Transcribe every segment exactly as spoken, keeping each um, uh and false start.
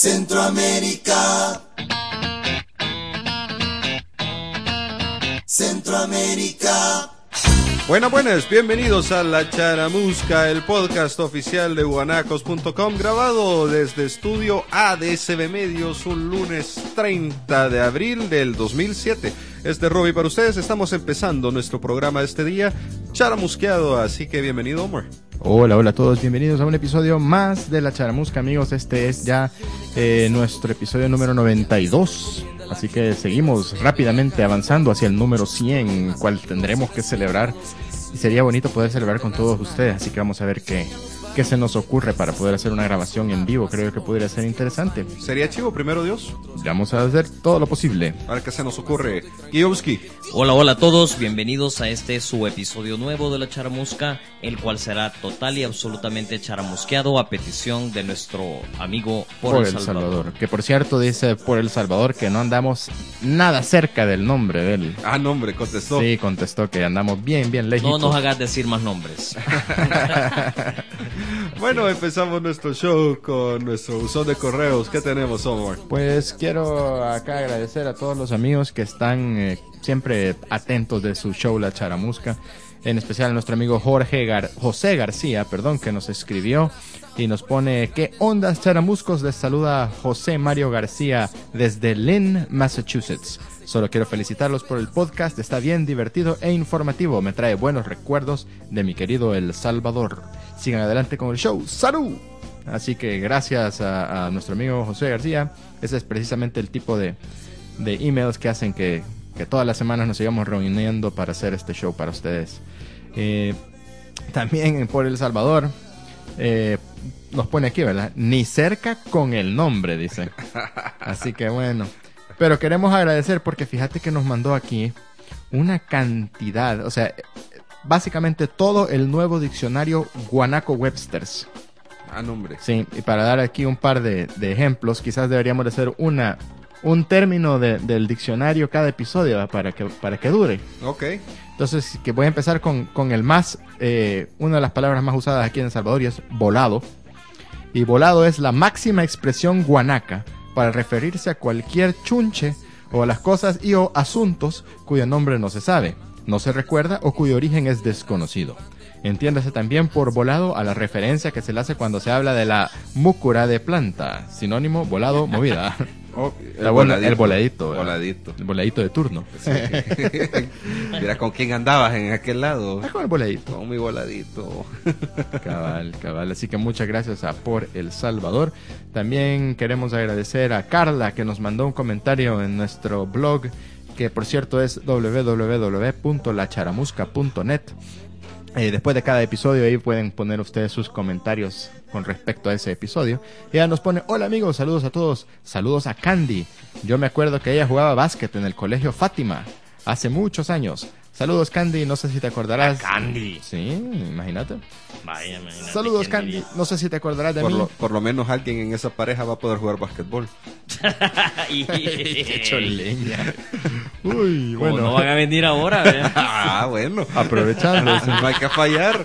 Centroamérica. Centroamérica. Buenas, buenas, bienvenidos a La Charamusca, el podcast oficial de guanacos punto com, grabado desde estudio A D S B Medios un lunes treinta de abril del dos mil siete. Este es Robbie para ustedes, estamos empezando nuestro programa este día, charamusqueado, así que bienvenido, Omar. Hola, hola a todos, bienvenidos a un episodio más de La Charamusca, amigos. Este es ya eh, nuestro episodio número noventa y dos, así que seguimos rápidamente avanzando hacia el número cien, cual tendremos que celebrar, y sería bonito poder celebrar con todos ustedes, así que vamos a ver qué, qué se nos ocurre para poder hacer una grabación en vivo. Creo que podría ser interesante. Sería chivo, primero Dios. Vamos a hacer todo lo posible. A ver qué se nos ocurre. Guiowski. Hola, hola a todos, bienvenidos a este su episodio nuevo de La Charamusca, el cual será total y absolutamente charamusqueado a petición de nuestro amigo Por, Por el El Salvador. Salvador. Que por cierto dice Por El Salvador que no andamos nada cerca del nombre de él. Ah, no, hombre, contestó. Sí, contestó que andamos bien, bien No lejitos. nos hagas decir más nombres. Bueno, empezamos nuestro show con nuestro buzón de correos. ¿Qué tenemos, Omar? Pues quiero acá agradecer a todos los amigos que están eh, siempre atentos de su show La Charamusca, en especial a nuestro amigo Jorge Gar José García, perdón, que nos escribió y nos pone: ¿qué ondas, charamuscos? Les saluda José Mario García desde Lynn, Massachusetts. Solo quiero felicitarlos por el podcast, está bien divertido e informativo, me trae buenos recuerdos de mi querido El Salvador. Sigan adelante con el show, ¡salud! Así que gracias a, a nuestro amigo José García. Ese es precisamente el tipo de, de emails que hacen que, que todas las semanas nos sigamos reuniendo para hacer este show para ustedes. Eh, también por El Salvador eh, nos pone aquí, ¿verdad? Ni cerca con el nombre, dice. Así que bueno. Pero queremos agradecer porque fíjate que nos mandó aquí una cantidad, o sea, básicamente todo el nuevo diccionario Guanaco Websters. Ah, no, hombre. Sí, y para dar aquí un par de, de ejemplos, quizás deberíamos de hacer una un término de, del diccionario cada episodio, ¿verdad? para que para que dure. Ok. Entonces, que voy a empezar con, con el más, eh, una de las palabras más usadas aquí en El Salvador, y es volado. Y volado es la máxima expresión guanaca para referirse a cualquier chunche o a las cosas y o asuntos cuyo nombre no se sabe, no se recuerda o cuyo origen es desconocido. Entiéndase también por volado a la referencia que se le hace cuando se habla de la múcura de planta, sinónimo volado, movida. Oh, el, bueno, el voladito. Voladito. El voladito de turno. Sí. Mira con quién andabas en aquel lado. Ah, con el voladito. Con mi voladito. Cabal, cabal. Así que muchas gracias a Por El Salvador. También queremos agradecer a Carla, que nos mandó un comentario en nuestro blog, que por cierto es doble u doble u doble u punto la charamusca punto net. Eh, después de cada episodio ahí pueden poner ustedes sus comentarios con respecto a ese episodio. Ella nos pone: hola amigos, saludos a todos, saludos a Candy. Yo me acuerdo que ella jugaba básquet en el colegio Fátima hace muchos años. Saludos Candy, no sé si te acordarás. Candy. Sí, imagínate. Vaya, imagínate. Saludos ¿quién Candy, diría? no sé si te acordarás de Por mí. lo, por lo menos alguien en esa pareja va a poder jugar basquetbol. Qué hecho leña. Uy, Como bueno. no van a venir ahora, ¿verdad? Ah, bueno. Aprovechando. No hay que fallar.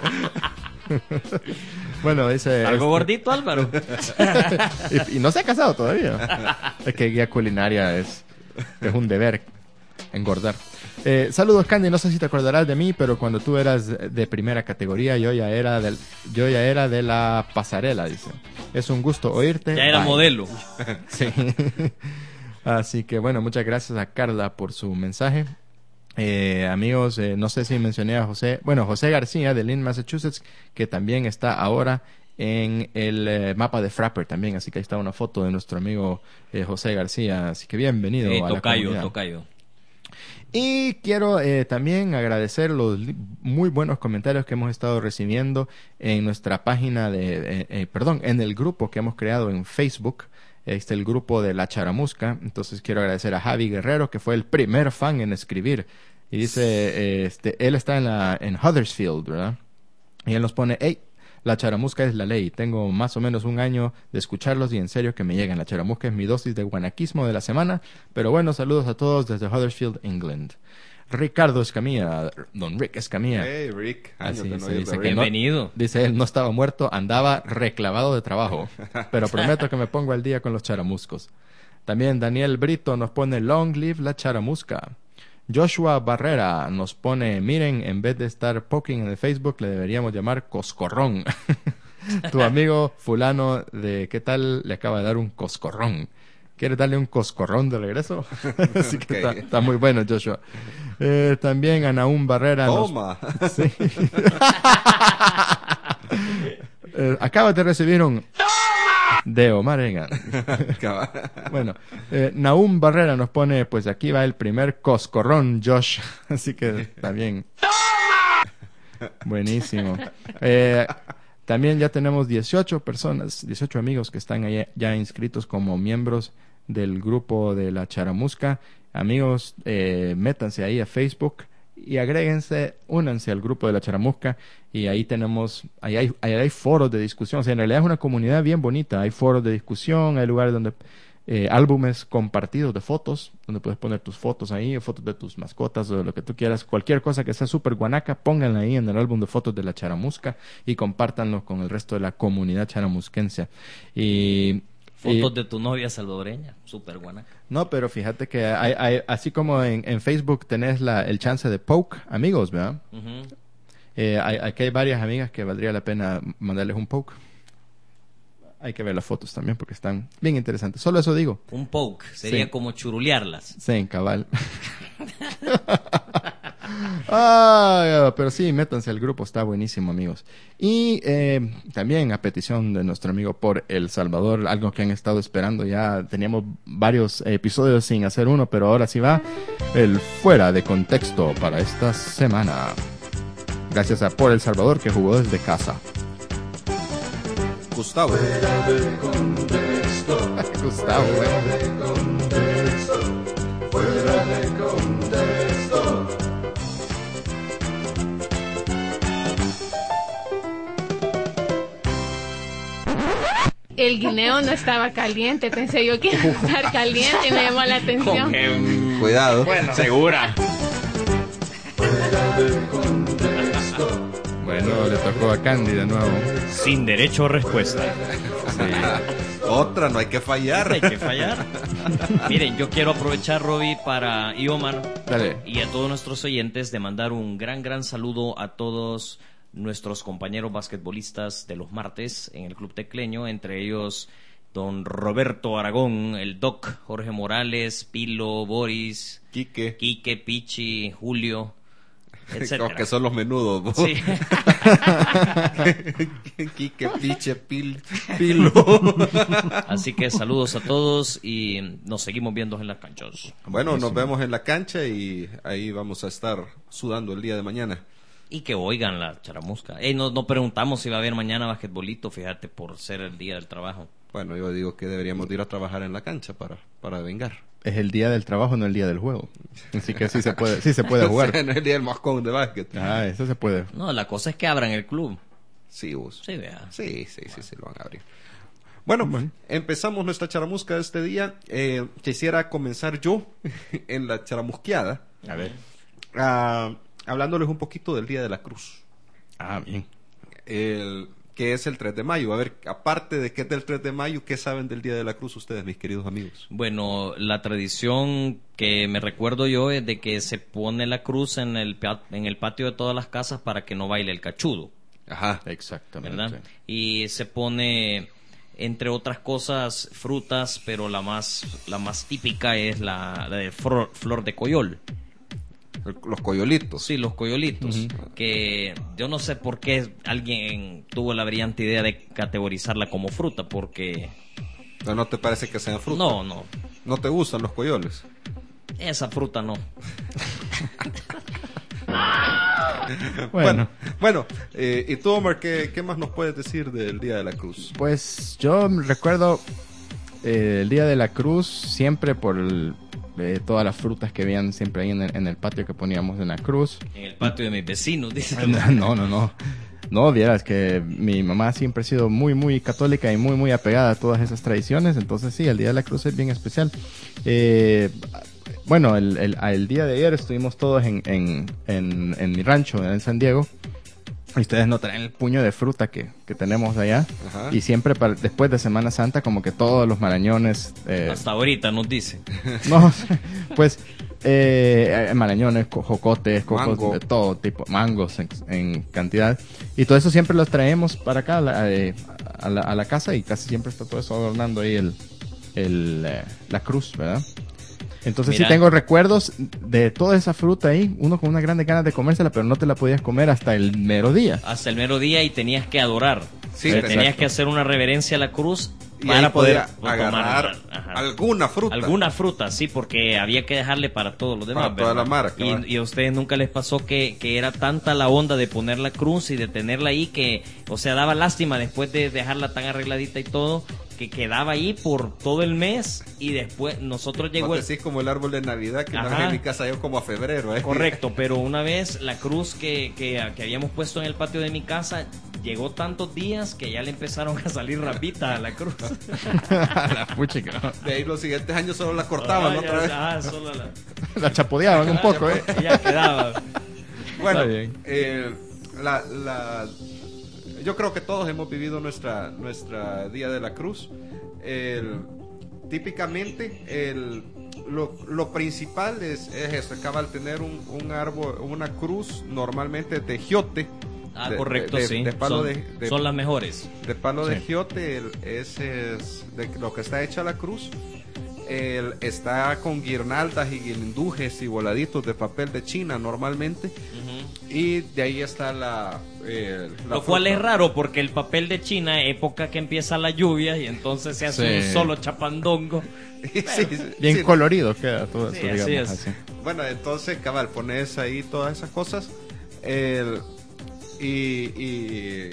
Bueno, dice... Algo gordito, Álvaro. y, y no se ha casado todavía. Es que guía culinaria es, es un deber engordar. Eh, saludos Candy, no sé si te acordarás de mí, pero cuando tú eras de primera categoría, yo ya era del, yo ya era de la pasarela, dice. Es un gusto oírte. Ya era Bye. modelo. Sí. Así que bueno, muchas gracias a Carla por su mensaje. Eh, amigos, eh, no sé si mencioné a José, bueno, José García de Lynn, Massachusetts, que también está ahora en el eh, mapa de Frapper también, así que ahí está una foto de nuestro amigo eh, José García, así que bienvenido Eh, a la tocayo, comunidad. tocayo. Y quiero eh, también agradecer los li- muy buenos comentarios que hemos estado recibiendo en nuestra página de, eh, eh, perdón, en el grupo que hemos creado en Facebook. Este el grupo de La Charamusca. Entonces quiero agradecer a Javi Guerrero, que fue el primer fan en escribir. Y dice, eh, este, él está en la en Huddersfield, ¿verdad? Y él nos pone: hey, La Charamusca es la ley. Tengo más o menos un año de escucharlos y en serio que me llegan. La Charamusca es mi dosis de guanaquismo de la semana. Pero bueno, saludos a todos desde Huddersfield, England. Ricardo Escamilla, don Rick Escamilla. Hey, Rick. Años Así de no se ir dice de que Rick. no- Bienvenido. Dice él, no estaba muerto, andaba reclavado de trabajo. Pero prometo que me pongo al día con los charamuscos. También Daniel Brito nos pone Long Live la Charamusca. Joshua Barrera nos pone, miren, en vez de estar poking en el Facebook, le deberíamos llamar coscorrón. Tu amigo fulano de ¿qué tal? Le acaba de dar un coscorrón. ¿Quieres darle un coscorrón de regreso? Así que Ok. está, está muy bueno, Joshua. Eh, también Anaún Barrera nos Toma. Sí. Eh, acabas de recibir un de Omar Egan. Bueno, eh, Naum Barrera nos pone, pues aquí va el primer coscorrón, Josh. Así que está bien. Buenísimo. Eh, también ya tenemos dieciocho personas, dieciocho amigos que están ahí ya inscritos como miembros del grupo de la Charamusca. Amigos, eh, métanse ahí a Facebook y agréguense, únanse al grupo de la Charamusca y ahí tenemos, ahí hay, ahí hay foros de discusión. O sea, en realidad es una comunidad bien bonita. Hay foros de discusión, hay lugares donde eh, álbumes compartidos de fotos, donde puedes poner tus fotos ahí, fotos de tus mascotas o de lo que tú quieras. Cualquier cosa que sea súper guanaca, pónganla ahí en el álbum de fotos de la Charamusca y compártanlo con el resto de la comunidad charamusquense. Y Fotos y- de tu novia salvadoreña, súper buena. no, pero fíjate que hay, hay- así como en, en Facebook tenés la, el chance de poke amigos, ¿verdad? Ujú. Eh, hay, aquí hay varias amigas que valdría la pena mandarles un poke. Hay que ver las fotos también porque están bien interesantes. Solo eso digo. Un poke, sería Sí. como churulearlas. Sí, cabal. Ah, pero sí, métanse al grupo, está buenísimo, amigos. Y eh, también a petición de nuestro amigo por El Salvador, algo que han estado esperando ya, teníamos varios episodios sin hacer uno, pero ahora sí va, el fuera de contexto para esta semana. Gracias a Por El Salvador que jugó desde casa. Gustavo. Gustavo, güey. El guineo no estaba caliente, pensé yo que iba a estar caliente y me llamó la atención. Cuidado. Segura. Bueno, le tocó a Candy de nuevo. Sin derecho a respuesta. Otra, no hay que fallar. Hay que fallar. Miren, yo quiero aprovechar, Robbie, para y Omar Dale. y a todos nuestros oyentes de mandar un gran, gran saludo a todos nuestros compañeros basquetbolistas de los martes en el Club Tecleño, entre ellos don Roberto Aragón, el Doc, Jorge Morales, Pilo, Boris, Quique. Quique, Pichi, Julio, etcétera. Que son los menudos. ¿no? Sí. Quique, Piche, Pil, Pilo. Así que saludos a todos y nos seguimos viendo en las canchas. Bueno, nos vemos en la cancha y ahí vamos a estar sudando el día de mañana. Y que oigan la charamusca. Eh, no, no preguntamos si va a haber mañana basquetbolito, fíjate, por ser el día del trabajo. Bueno, yo digo que deberíamos de ir a trabajar en la cancha para, para vengar. Es el día del trabajo, no el día del juego. Así que sí se puede, sí se puede jugar. O sea, no es el día del mascón de básquet. Ah, eso se puede. No, la cosa es que abran el club. Sí, vos. Sí, vea. Sí, sí, sí, sí, lo van a abrir. Bueno, empezamos nuestra charamusca de este día. Eh, quisiera comenzar yo en la charamusqueada. A ver. ah, hablándoles un poquito del Día de la Cruz. Ah, bien. El, que es el tres de mayo. A ver, aparte de que es del tres de mayo, ¿qué saben del Día de la Cruz ustedes, mis queridos amigos? Bueno, la tradición que me recuerdo yo es de que se pone la cruz en el, pa- en el patio de todas las casas para que no baile el cachudo, Ajá. Exactamente. ¿verdad? Y se pone, entre otras cosas, frutas, pero la más, la más típica es la, la de flor, flor de coyol. Los coyolitos. Sí, los coyolitos, que yo no sé por qué alguien tuvo la brillante idea de categorizarla como fruta, porque ¿No, ¿No te parece que sean frutas? no, no, ¿No te gustan los coyoles? esa fruta no. Bueno, Bueno, bueno eh, ¿y tú, Omar, qué, qué más nos puedes decir del Día de la Cruz? pues yo recuerdo eh, el Día de la Cruz siempre por el- eh, todas las frutas que veían siempre ahí en el, en el patio que poníamos en la cruz. En el patio de mis vecinos, dice. No, no, no. No, vieras que mi mamá siempre ha sido muy, muy católica y muy, muy apegada a todas esas tradiciones. Entonces sí, el Día de la Cruz es bien especial. Eh, bueno, el, el, el día de ayer estuvimos todos en, en, en, en mi rancho, en San Diego. Y ustedes no traen el puño de fruta que, que tenemos allá. Ajá. Y siempre para, después de Semana Santa, como que todos los marañones... Eh, Hasta ahorita nos dice. no, pues... Eh, marañones, co- jocotes, cocos, Mango. de todo tipo, mangos en, en cantidad. Y todo eso siempre los traemos para acá, a la, eh, a la, a la casa. Y casi siempre está todo eso adornando ahí el, el, eh, la cruz, ¿verdad? Entonces Mira. sí tengo recuerdos de toda esa fruta ahí, uno con unas grandes ganas de comérsela, pero no te la podías comer hasta el mero día. Hasta el mero día y tenías que adorar. Sí, O sea, exacto. tenías que hacer una reverencia a la cruz Y para ahí poder podía agarrar tomar ajá. alguna fruta. alguna fruta, sí, porque había que dejarle para todos los demás. Para toda ¿verdad? la mara, cabal. y, y a ustedes nunca les pasó que, que era tanta la onda de poner la cruz y de tenerla ahí que, o sea, daba lástima después de dejarla tan arregladita y todo, que quedaba ahí por todo el mes y después nosotros llegó Vos el... decís como el árbol de Navidad que una Ajá. vez en mi casa yo como a febrero, ¿eh? Correcto, pero una vez la cruz que, que, que habíamos puesto en el patio de mi casa llegó tantos días que ya le empezaron a salir rapitas a la cruz. La puchica. De ahí los siguientes años solo la cortaban Ah, otra ya, vez. ah, solo la... La chapodeaban un poco, ¿eh? Y ya quedaba. Bueno, Está bien. eh, la, la, yo creo que todos hemos vivido nuestra, nuestra Día de la Cruz. El, típicamente, el, lo, lo principal es, es eso, acaba al tener un, un árbol, una cruz normalmente de giote. Ah, de- correcto, de- de- sí. de palo son, de- de- son las mejores. De palo de Sí. giote, el- ese es de lo que está hecha la cruz. El, está con guirnaldas y guindujes y voladitos de papel de China normalmente. Y de ahí está la... eh, la Lo cual fruta. es raro porque el papel de China, época que empieza la lluvia y entonces se hace Sí. un solo chapandongo. Sí, sí, Bien sí. colorido queda todo Sí, eso, así digamos. es. Así. Bueno, entonces, cabal, pones ahí todas esas cosas. El, y, y,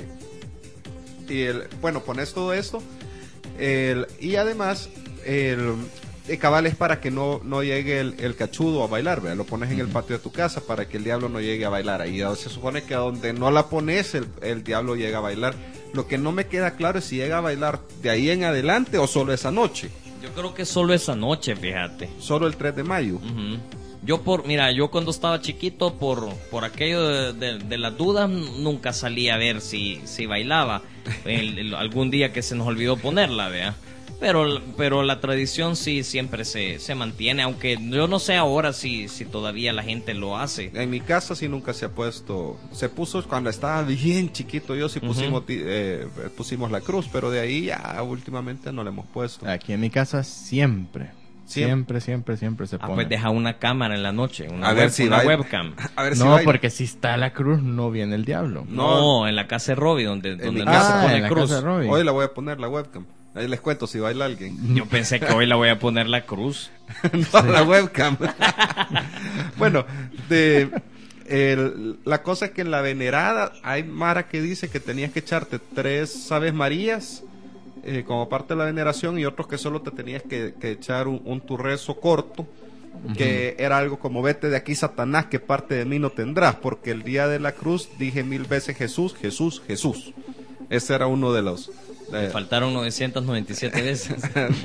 y el, bueno, pones todo esto. El, y además, el, el cabal es para que no, no llegue el, el cachudo a bailar, ¿verdad? Lo pones en el patio de tu casa para que el diablo no llegue a bailar. Ahí se supone que donde no la pones, el, el diablo llega a bailar. Lo que no me queda claro es si llega a bailar de ahí en adelante o solo esa noche. Yo creo que solo esa noche, fíjate. Solo el tres de mayo. Ujú. Yo por, mira, yo cuando estaba chiquito, por, por aquello de, de- de las dudas, nunca salí a ver si, si bailaba. El- el- algún día que se nos olvidó ponerla, vea. Pero, pero la tradición sí siempre se, se mantiene, aunque yo no sé ahora si, si todavía la gente lo hace. En mi casa sí nunca se ha puesto, se puso cuando estaba bien chiquito, yo sí pusimos, Ujú. ti- eh, pusimos la cruz, pero de ahí ya últimamente no la hemos puesto. Aquí en mi casa siempre, siempre, siempre, siempre se Ah, pone. pues deja una cámara en la noche, una, A ver web- si una baila. webcam. A ver si No, baila. porque si está la cruz no viene el diablo. No, en la casa de Robbie, donde, donde mi no casa. se Ah, pone en la cruz. casa de Robbie. Hoy la voy a poner la webcam. Ahí les cuento si baila alguien. Yo pensé que hoy la voy a poner la cruz. No, la webcam. Bueno, de, el- la cosa es que en la venerada hay Mara que dice que tenías que echarte tres Aves Marías eh, como parte de la veneración y otros que solo te tenías que, que echar un, un tu rezo corto, que era algo como vete de aquí Satanás, que parte de mí no tendrás, porque el día de la cruz dije mil veces Jesús, Jesús, Jesús. Ese era uno de los... Me eh, faltaron novecientas noventa y siete veces.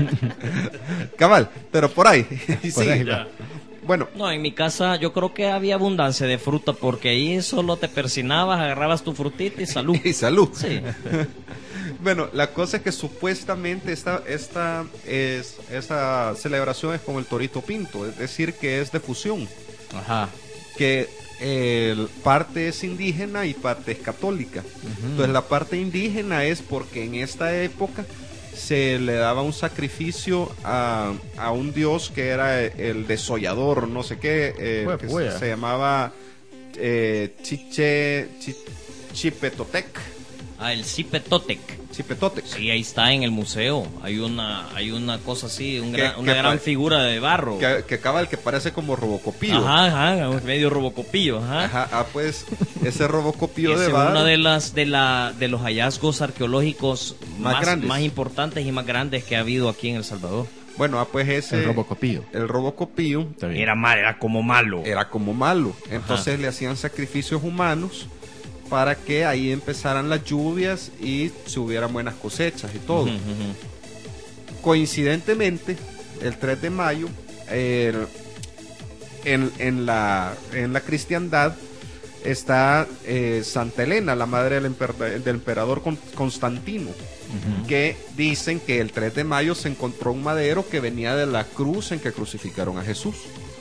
cabal, pero por ahí. Y Por sigue. ahí va. Bueno, No, en mi casa yo creo que había abundancia de fruta porque ahí solo te persinabas, agarrabas tu frutita y salud. y salud. Sí. Bueno, la cosa es que supuestamente esta, esta, es, esta celebración es como el torito pinto, es decir, que es de fusión, Ajá. que el, parte es indígena y parte es católica. Entonces la parte indígena es porque en esta época se le daba un sacrificio a, a un dios que era el desollador, no sé qué, eh, Fue, que fue. se, se llamaba eh, Chiche, Chi- Chipetotec, Ah, el Cipetotec. Chipetotec. Sí, ahí está en el museo. Hay una, hay una cosa así, un ¿Qué- gran- qué una gran pa- figura de barro. Que, que acaba el que parece como Robocopillo. Ajá, ajá, medio robocopillo, ajá. Ajá, ah, pues ese Robocopillo Ese de es barro. uno de las de la de los hallazgos arqueológicos Más más, grandes. más importantes y más grandes que ha habido aquí en El Salvador. Bueno, ah, pues ese El Robocopillo. el Robocopillo Está bien. Era mal, era como malo. era como malo. Entonces le hacían sacrificios humanos para que ahí empezaran las lluvias y se hubieran buenas cosechas y todo. Ujú, ujú. Coincidentemente, el tres de mayo, el- en, en, la, en la cristiandad está eh, Santa Elena, la madre del, emper del emperador Constantino, uh-huh. que dicen que el tres de mayo se encontró un madero que venía de la cruz en que crucificaron a Jesús.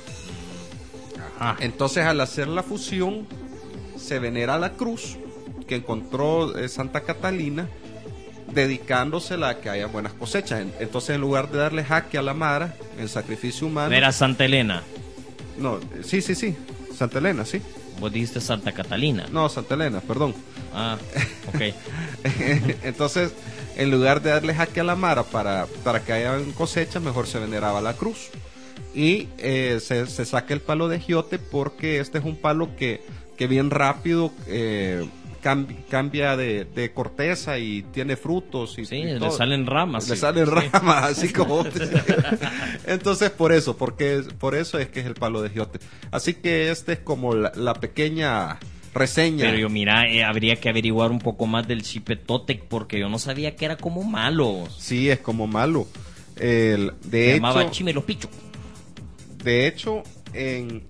Ajá. Entonces, al hacer la fusión, se venera la cruz que encontró eh, Santa Catalina, dedicándosela a que haya buenas cosechas. Entonces, en lugar de darle jaque a la Mara en sacrificio humano, era Santa Elena. No, sí, sí, sí, Santa Elena, sí. Vos dijiste Santa Catalina. No, Santa Elena, perdón. Ah, ok. Entonces, en lugar de darle jaque a la Mara para, para que haya cosechas, mejor se veneraba la cruz. Y eh, se, se saca el palo de giote porque este es un palo que, que bien rápido eh, cambi, cambia de, de corteza y tiene frutos. Y, sí, y le todo. salen ramas. Le sí. salen sí. ramas, así como... Entonces, por eso, porque por eso es que es el palo de giote. Así que este es como la, la pequeña reseña. Pero yo, mira, eh, habría que averiguar un poco más del Chipetotec porque yo no sabía que era como malo. Sí, es como malo. El, de Se hecho, llamaba Chime los Pichos. De hecho, en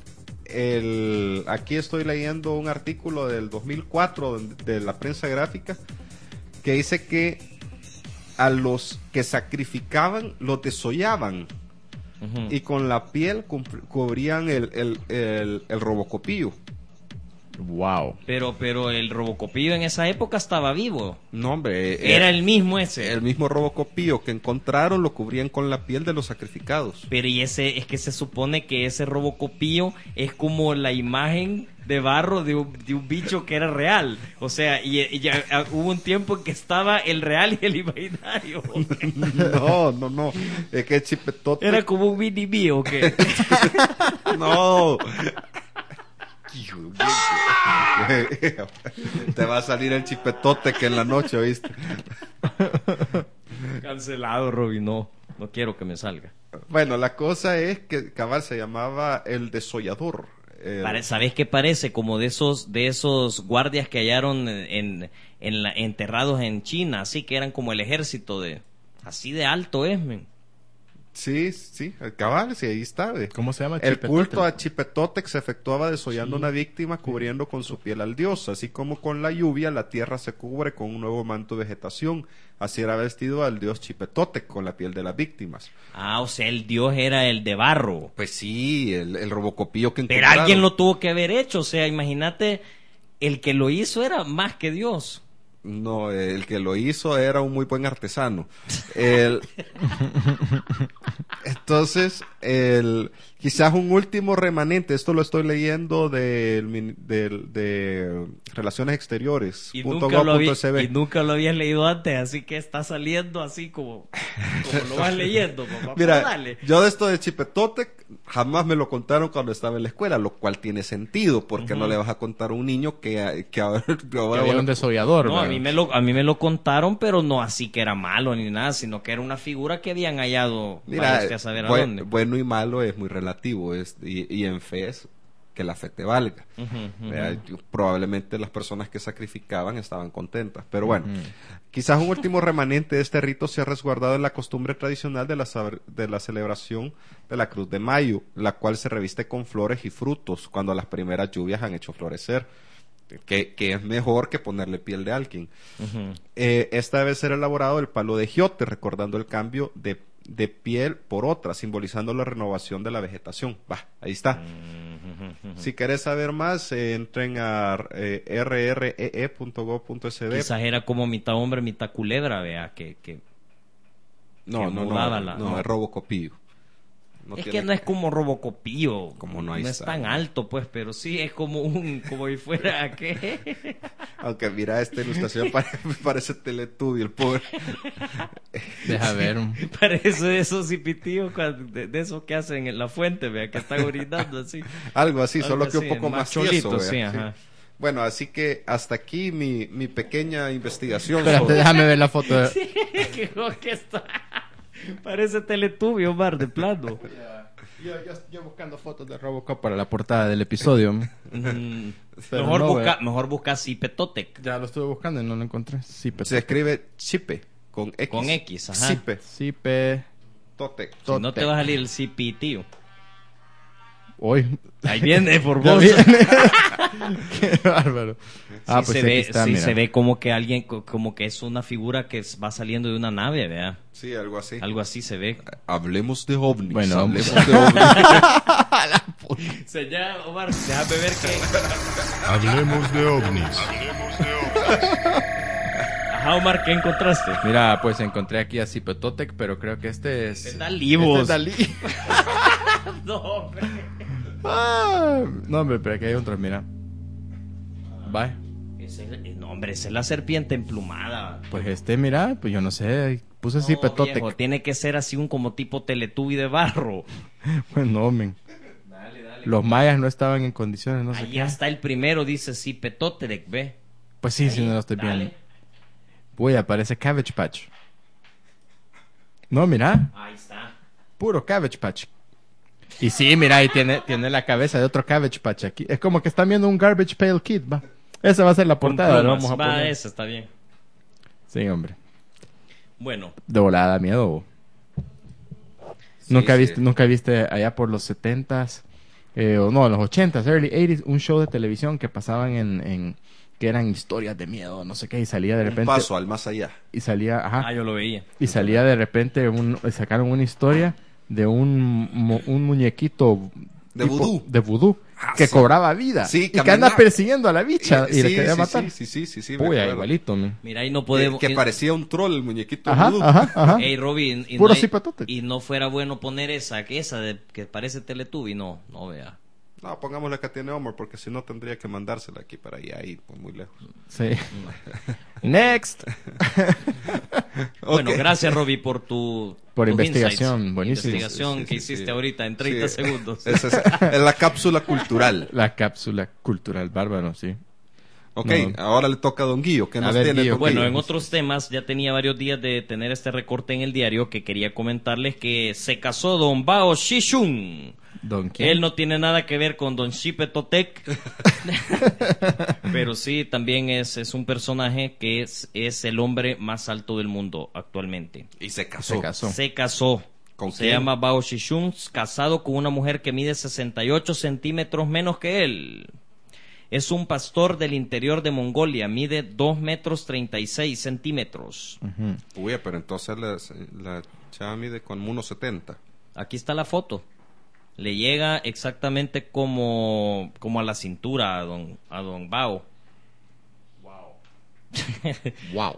el aquí estoy leyendo un artículo del dos mil cuatro de, de la prensa gráfica que dice que a los que sacrificaban los desollaban uh-huh. y con la piel cubrían el, el, el, el robocopillo. Wow. Pero, pero el robocopillo en esa época estaba vivo. No, hombre. Era, era el mismo ese. El mismo robocopillo que encontraron lo cubrían con la piel de los sacrificados. Pero y ese, es que se supone que ese robocopillo es como la imagen de barro de un, de un bicho que era real. O sea, y, y ya hubo un tiempo en que estaba el real y el imaginario. No, no, no. Es que el Chipetotec era como un mini mío, ¿o qué? No. Te va a salir el Chipetotec en la noche, ¿viste? Cancelado, Robin, no, no quiero que me salga. Bueno, la cosa es que cabal se llamaba el desollador. El... ¿Sabes qué parece? Como de esos de esos guardias que hallaron en, en la, enterrados en China, así que eran como el ejército de así de alto es, men. Sí, sí, el cabal, sí, ahí está. ¿ve? ¿Cómo se llama? El culto a Chipetotec se efectuaba desollando sí. una víctima cubriendo con su piel al dios, así como con la lluvia la tierra se cubre con un nuevo manto de vegetación. Así era vestido al dios Chipetotec con la piel de las víctimas. Ah, o sea, el dios era el de barro. Pues sí, el, el robocopillo que Pero encontraron. alguien lo tuvo que haber hecho, o sea, imagínate, el que lo hizo era más que Dios. No, el que lo hizo era un muy buen artesano. El... Entonces, el... quizás un último remanente, esto lo estoy leyendo del, del, de Relaciones Exteriores. Y punto nunca, gov lo había, punto s b. y nunca lo habías leído antes, así que está saliendo así como, como lo vas leyendo. Papá. Mira, Dale. yo de esto de Chipetotec jamás me lo contaron cuando estaba en la escuela, lo cual tiene sentido, porque uh-huh. no le vas a contar a un niño que, que ahora... Que había un desollador. No, a mí, me lo, a mí me lo contaron, pero no así que era malo ni nada, sino que era una figura que habían hallado. Mira, a saber buen, a dónde. Bueno y malo es muy relativo, es, y, y en fe es que la fe te valga. Uh-huh, uh-huh. Probablemente las personas que sacrificaban estaban contentas, pero bueno, uh-huh. quizás un último remanente de este rito se ha resguardado en la costumbre tradicional de la, de la celebración de la Cruz de Mayo, la cual se reviste con flores y frutos cuando las primeras lluvias han hecho florecer. Que, que es mejor que ponerle piel de alguien. Uh-huh. Eh, esta debe ser elaborado del palo de giote, recordando el cambio de, de piel por otra, simbolizando la renovación de la vegetación. Va, ahí está. Uh-huh. Si querés saber más, eh, entren a eh, r r e e punto gov punto s b. Quizás era como mitad hombre, mitad culebra, vea, que... que no, que no, no, la, no, no, es robocopillo. No es que no es como Robocopillo, como no, no es tan alto, pues, pero sí es como un, como si fuera ¿qué? Aunque mira esta ilustración parece, parece Teletubby, el pobre. Deja ver. Parece de esos cipitíos de, de esos que hacen en la fuente, vea, que están orinando así. Algo así, Algo solo así, que un poco más, más cholito, tieso, sí, ajá. Sí. Bueno, así que hasta aquí mi, mi pequeña investigación. Espérate, sobre... déjame ver la foto. De... Sí, que, que está. Parece Teletubby, Omar, de plano. Yo, yo, yo buscando fotos de Robocop para la portada del episodio. Mm, mejor, no, busca, mejor busca Chipetotec. Ya lo estuve buscando y no lo encontré. Chipetotec. Se escribe Chipe con X. Con X, ajá. Chipe. Chipe. Totec. Si no te va a salir el C P, tío. Hoy. Ahí viene, por Ya vos. viene. Qué bárbaro. Ah, Sí, pues se aquí ve, está, sí, mira. se ve como que alguien, co- como que es una figura que va saliendo de una nave, ¿verdad? Sí, algo así. Algo así se ve. Hablemos de ovnis. Bueno, hablemos de ovnis. O sea, ya, Omar, déjame ver que... Hablemos de ovnis. Ajá, Omar, ¿qué encontraste? Mira, pues encontré aquí a Cipetotec, pero creo que este es... Es Dalí, vos. Este es Dalí. No, hombre. Ah, no, hombre, pero aquí hay otros, mira. Bye. Ese- eh, no, hombre, esa es la serpiente emplumada. Pues este, mira, pues yo no sé, puse No, Cipetotec. viejo, tiene que ser así un como tipo Teletubby de barro. Pues no, men. Dale, dale. Los mayas no estaban en condiciones, no sé Ahí qué. está el primero, dice Cipetoterec, ve. Pues sí, sí, no lo estoy Dale. viendo. Uy, aparece Cabbage Patch. No, mira, Ahí está. puro Cabbage Patch. Y sí, mira, ahí tiene, tiene la cabeza de otro Cabbage Patch aquí. Es como que están viendo un Garbage Pail Kid, va. Esa va a ser la Con portada, lo plumas. vamos a Va, poner. esa está bien. Sí, hombre. Bueno, De volada, miedo. ¿Nunca, sí. Viste, ¿Nunca viste allá por los setentas, eh, o no, los ochentas, early eighties, un show de televisión que pasaban en, en que eran historias de miedo, no sé qué, y salía de Un repente... paso al más allá. Y salía, ajá, ah, yo lo veía. y salía de repente, un, sacaron una historia de un, mu- un muñequito... De tipo- vudú. De vudú, Ah, que sí. cobraba vida. Sí, y que caminaba. anda persiguiendo a la bicha y, sí, le quería sí, matar. Sí, sí, sí, sí, me Puya, acuerdo. igualito, man. Mira, y no Que, podemos... que parecía un troll el muñequito Ajá, vudú. ajá, ajá. Ey, Robin, y, Puro no hay- cipatote. y no fuera bueno poner esa, que esa de, que parece Teletubby, no, no vea. No, pongámosle que tiene Homer, porque si no tendría que mandársela aquí para allá, ahí, pues muy lejos. Sí. Next. Bueno, Ok. gracias, Robbie, por tu... Por tus investigación, insights. buenísimo. Investigación Sí, sí, que sí, hiciste sí. ahorita en treinta Sí. segundos. Esa es, es la cápsula cultural. La cápsula cultural bárbaro, sí. Ok, No. ahora le toca a Don Guillo. ¿Qué A nos ver, tiene Guillo, Don Bueno, Guillo? en otros temas, ya tenía varios días de tener este recorte en el diario que quería comentarles que se casó Don Bao Shishun. Don quién? Él no tiene nada que ver con Don Xipetotec, pero sí, también es, es un personaje que es, es el hombre más alto del mundo actualmente. Y se casó. Se casó. Se casó. ¿Con Se quién? llama Bao Shishun, casado con una mujer que mide sesenta y ocho centímetros menos que él. Es un pastor del interior de Mongolia, mide dos metros treinta y seis centímetros. Ujú. Uy, pero entonces la, la chava mide con uno setenta. Aquí está la foto. Le llega exactamente como, como a la cintura a don, a don Bao. Wow.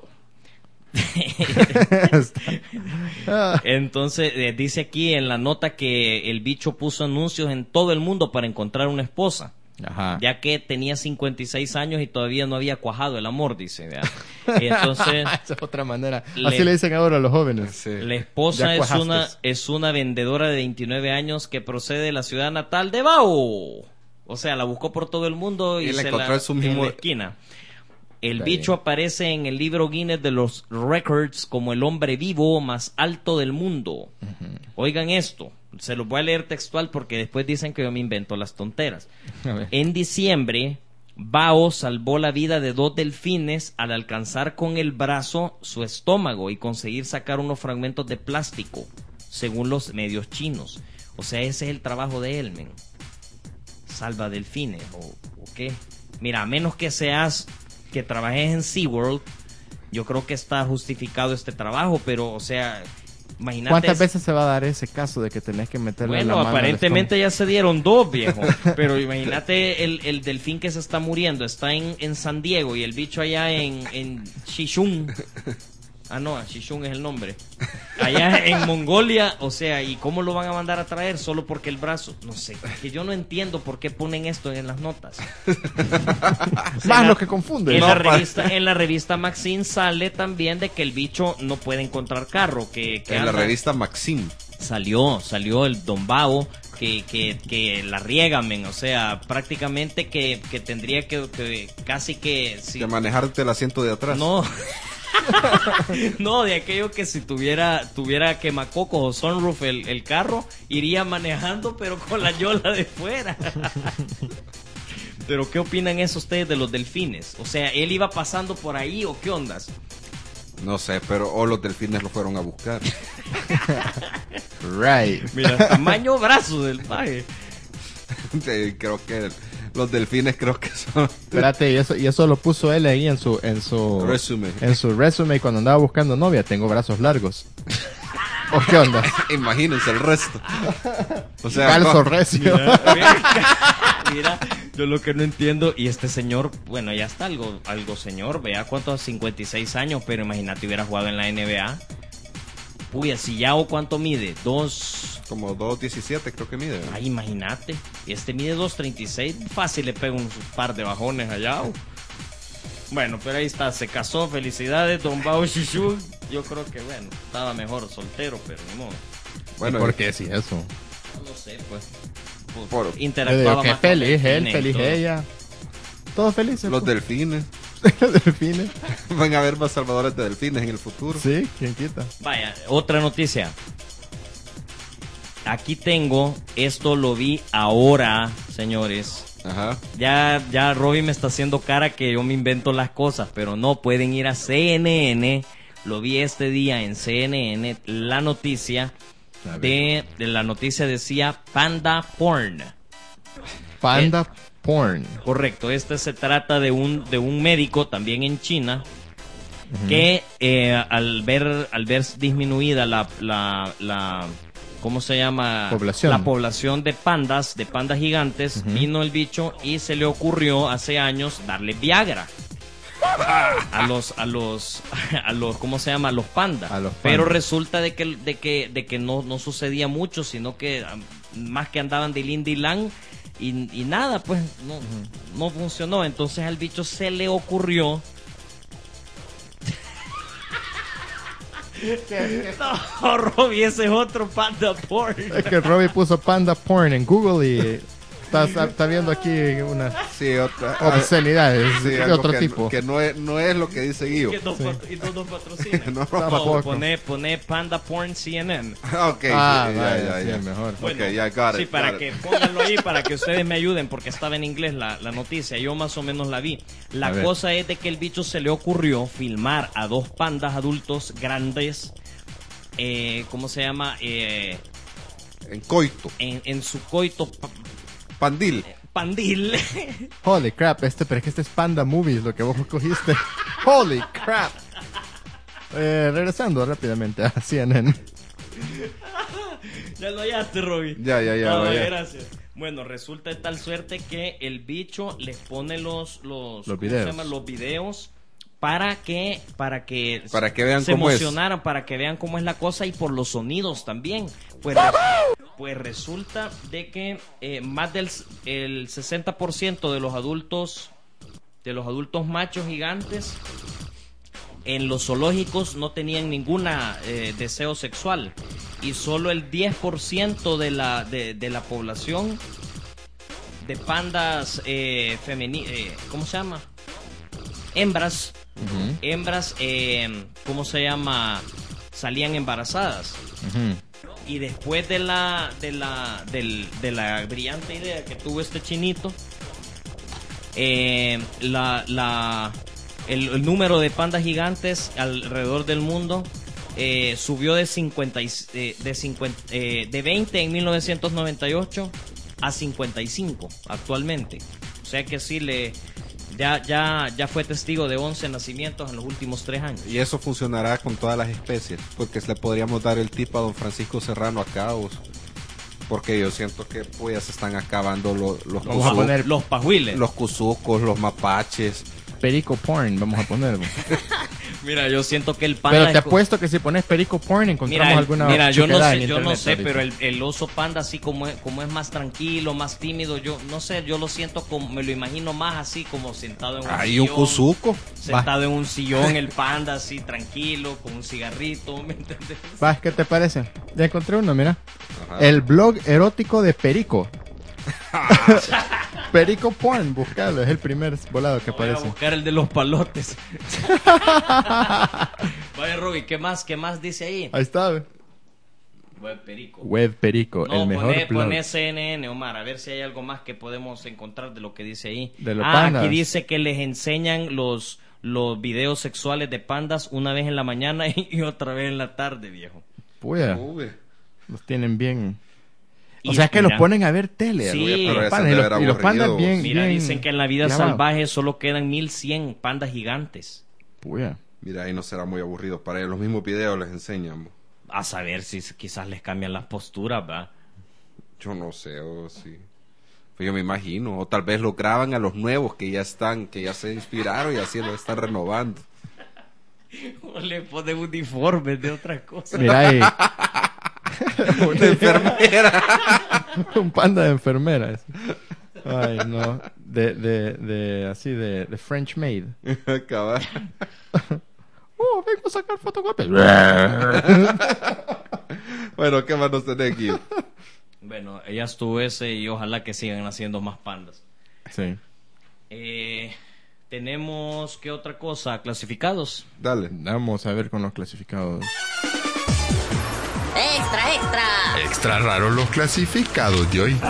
Entonces, eh, dice aquí en la nota que el bicho puso anuncios en todo el mundo para encontrar una esposa, Ajá. ya que tenía cincuenta y seis años y todavía no había cuajado el amor, dice. ¿Verdad? Entonces, Esa es otra manera. Le- Así le dicen ahora a los jóvenes. la esposa Ya es cuajaste. una, es una vendedora de veintinueve años que procede de la ciudad natal de Bao. O sea, la buscó por todo el mundo y, Y la se encontró la, en su mismo- la esquina. El Está bicho bien. aparece en el libro Guinness de los Records como el hombre vivo más alto del mundo. Oigan esto, se los voy a leer textual porque después dicen que yo me invento las tonteras. A ver. En diciembre, Bao salvó la vida de dos delfines al alcanzar con el brazo su estómago y conseguir sacar unos fragmentos de plástico, según los medios chinos. O sea, ese es el trabajo de él, men. Salva delfines, o, o qué. Mira, a menos que seas, que trabajes en SeaWorld, yo creo que está justificado este trabajo, pero, o sea, imagínate... ¿Cuántas veces se va a dar ese caso de que tenés que meterle la Bueno, mano al aparentemente ya se dieron dos, viejo. Pero imagínate el, el delfín que se está muriendo. Está en, en San Diego y el bicho allá en, en Shishun. Ah, no, Shishun es el nombre. Allá en Mongolia, o sea, ¿y cómo lo van a mandar a traer? Solo porque el brazo... No sé, que yo no entiendo por qué ponen esto en las notas. estómago. Más lo que confunde. En, ¿no? la revista, en la revista Maxim sale también de que el bicho no puede encontrar carro. Que, que En la anda- revista Maxim. Salió, salió el Don Bao que, que, que la riega, men, o sea, prácticamente que, que tendría que, que casi que... si- De manejarte el asiento de atrás. no, no, de aquello que si tuviera tuviera quemacocos o sunroof el, el carro, iría manejando pero con la yola de fuera. Pero ¿qué opinan eso ustedes de los delfines? O sea, ¿él iba pasando por ahí o qué ondas? No sé, pero o los delfines lo fueron a buscar. Right. Mira, tamaño brazo del paje. Sí, creo que los delfines creo que son... Espérate, y eso, y eso lo puso él ahí en su, en su Resume. en su resume cuando andaba buscando novia. Tengo brazos largos. ¿O qué onda? Imagínense el resto. O sea, Calzo no. recio. Mira, mira, yo lo que no entiendo, y este señor, bueno, ya está algo, algo señor, vea cuántos, cincuenta y seis años, pero imagínate hubiera jugado en la N B A. Uy, si ya o cuánto mide, dos... Como dos diecisiete creo que mide. Ay, imagínate, y este mide dos treinta y seis, fácil le pega un par de bajones allá. Oh. Bueno, pero ahí está, se casó, felicidades, Don Bao Shishu. Yo creo que, bueno, estaba mejor soltero, pero ni modo. Bueno, ¿Por qué sí eso? No lo sé, pues. Pues, Por- Yo digo interactuaba que más con feliz él, delfines y feliz todo. ella. Todos felices. los pues. delfines. Los delfines. Van a haber más salvadores de delfines en el futuro. Sí, quién quita. Vaya, otra noticia. Aquí tengo, esto lo vi ahora, señores. Ajá. Ya, ya Robin me está haciendo cara que yo me invento las cosas, pero no, pueden ir a C N N. Lo vi este día en C N N, la noticia A ver. de, de la noticia decía Panda Porn. Panda porn. Correcto, este se trata de un de un médico también en China que eh, al ver al ver disminuida la la, la ¿cómo se llama? Población. La población de pandas, de pandas gigantes, Ujú. vino el bicho y se le ocurrió hace años darle Viagra a los a los a los ¿cómo se llama? A los pandas. A los Pero pandas. resulta de que de que de que no no sucedía mucho, sino que um, más que andaban de Lindy Lang y, y nada, pues no no funcionó. Entonces al bicho se le ocurrió No, Robbie, ese es otro panda porn. Es que Robbie puso panda porn en Google y está, está viendo aquí unas Sí, otra. obscenidades Sí, de algo otro que, tipo. que no es, no es lo que dice Guido. Que nos pat- y no nos patrocina. No, no, tampoco. Pone, pone Panda Porn C N N. Ok, Ah, sí, vaya, ya, sí, ya, ya. mejor. Bueno, Ok, ya, got it, sí, para got que it. pónganlo ahí, para que ustedes me ayuden, porque estaba en inglés la, la noticia. Yo más o menos la vi. La A ver. cosa es de que el bicho se le ocurrió filmar a dos pandas adultos grandes. Eh, ¿Cómo se llama? Eh, En coito. en, en su coito pa- Pandil. pandil. Holy crap, este, pero es que este es Panda Movies lo que vos cogiste. Holy crap. Eh, regresando rápidamente a C N N. Ya lo hallaste, Robbie. Ya, ya, ya, Ah, vaya. vaya, gracias. Bueno, resulta de tal suerte que el bicho les pone los los, Los ¿cómo videos. se llama? Los videos para que para que Para que vean se cómo es. emocionaran, para que vean cómo es la cosa y por los sonidos también. Pues, re- pues resulta de que eh, más del el sesenta por ciento de los adultos de los adultos machos gigantes en los zoológicos no tenían ninguna eh, deseo sexual y solo el diez por ciento de la de, de la población de pandas eh, femeni eh, ¿cómo se llama? Hembras, Ujú, hembras, eh, ¿cómo se llama? Salían embarazadas. ujú. Y después de la de la del- de la brillante idea que tuvo este chinito, eh, la, la el, el número de pandas gigantes alrededor del mundo eh, subió de cincuenta y- eh, de cincuenta eh, de veinte en mil novecientos noventa y ocho a cincuenta y cinco actualmente. O sea que sí le ya ya ya fue testigo de once nacimientos en los últimos tres años. Y eso funcionará con todas las especies. Porque le podríamos dar el tip a don Francisco Serrano acá. o- Porque yo siento que pues ya se están acabando los, los, Vamos a cuzu- poner Los pajuiles. los cuzucos, los mapaches. Perico porn, vamos a poner. Mira, yo siento que el panda Pero te es co- apuesto que si pones perico porn encontramos Mira, el- alguna mira, yo no chuquedad sé, en yo no internet sé, ahorita. pero el, el oso panda así como es, como es más tranquilo, más tímido, yo no sé, yo lo siento como, me lo imagino más así como sentado en un Hay un sillón, cuzuco. sentado en un sillón, el panda así tranquilo, con un cigarrito, ¿me entiendes? Va, ¿qué te parece? Ya encontré uno, mira. Ajá. El blog erótico de Perico. Perico porn, buscalo, es el primer volado que Voy a aparece. buscar el de los palotes. Vaya, Robbie, ¿qué más, qué más dice ahí? Ahí está, ve. Web Perico. Web Perico, No, el mejor poné, blog. poné C N N, Omar, a ver si hay algo más que podemos encontrar de lo que dice ahí. De los ah, pandas. aquí dice que les enseñan los, los videos sexuales de pandas una vez en la mañana y otra vez en la tarde, viejo. Puya, Uy. los tienen bien. O sea que mira, los ponen a ver tele. Sí, los pero pandas, ese y, debe los, y los haber pandas aburrido. bien, Mira, bien dicen que en la vida clavados. salvaje solo quedan mil cien pandas gigantes. Puya. Mira, ahí no será muy aburrido para ellos. Los mismos videos les enseñan. A saber si quizás les cambian las posturas, ¿va? Yo no sé, o sí. Pues yo me imagino. O tal vez lo graban a los nuevos que ya están, que ya se inspiraron y así lo están renovando. O le ponen uniformes de otra cosa. Mira ahí. Una enfermera. Un panda de enfermeras. Ay, no. De, de, de, así, de, de French maid. Cabal. Oh, vengo a sacar fotocopias. Bueno, ¿qué más nos tenés aquí? Bueno, ella estuvo ese y ojalá que sigan haciendo más pandas. Sí. Eh, tenemos, ¿qué otra cosa? Clasificados. Dale. Vamos a ver con los clasificados. Extra, extra. Extra raro los clasificados de hoy.